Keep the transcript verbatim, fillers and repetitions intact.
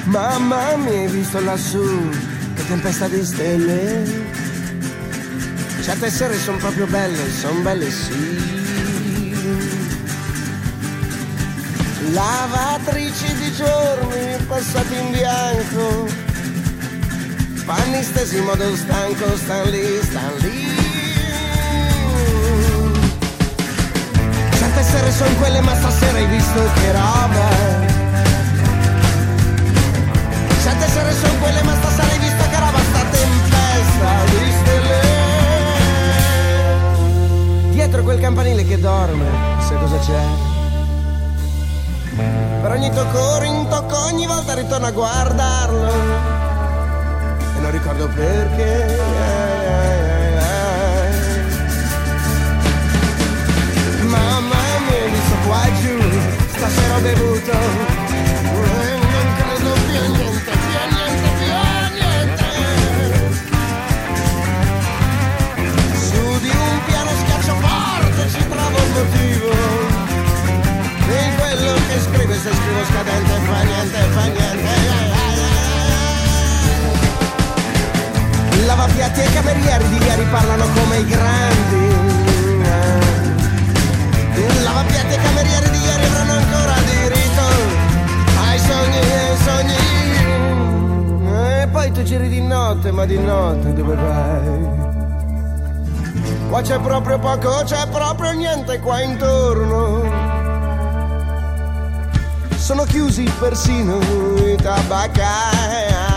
Mamma mia, hai visto lassù che tempesta di stelle? Certe sere son proprio belle, son belle sì. Lavatrici di giorni passati in bianco, panni stesi in modo stanco, stan lì, stan lì. Certe sere son quelle, ma stasera hai visto che roba. Certe sere son quelle, ma stasera hai visto che roba, sta tempesta di stelle. Dietro quel campanile che dorme, sai cosa c'è? Per ogni tocco, rintocco, ogni volta ritorno a guardarlo e non ricordo perché. Mamma mia, mi sto qua giù, stasera ho bevuto e non credo più a niente, più a niente, più a niente. Su di un piano schiacciaforte ci trovo un motivo. E quello che scrive, se scrivo scadente, fa niente, fa niente. Lavapiatti e camerieri di ieri parlano come i grandi. Lavapiatti e camerieri di ieri avranno ancora diritto ai sogni, ai sogni. E poi tu giri di notte, ma di notte dove vai? Qua c'è proprio poco, c'è proprio niente qua intorno. Sono chiusi persino i tabaccai.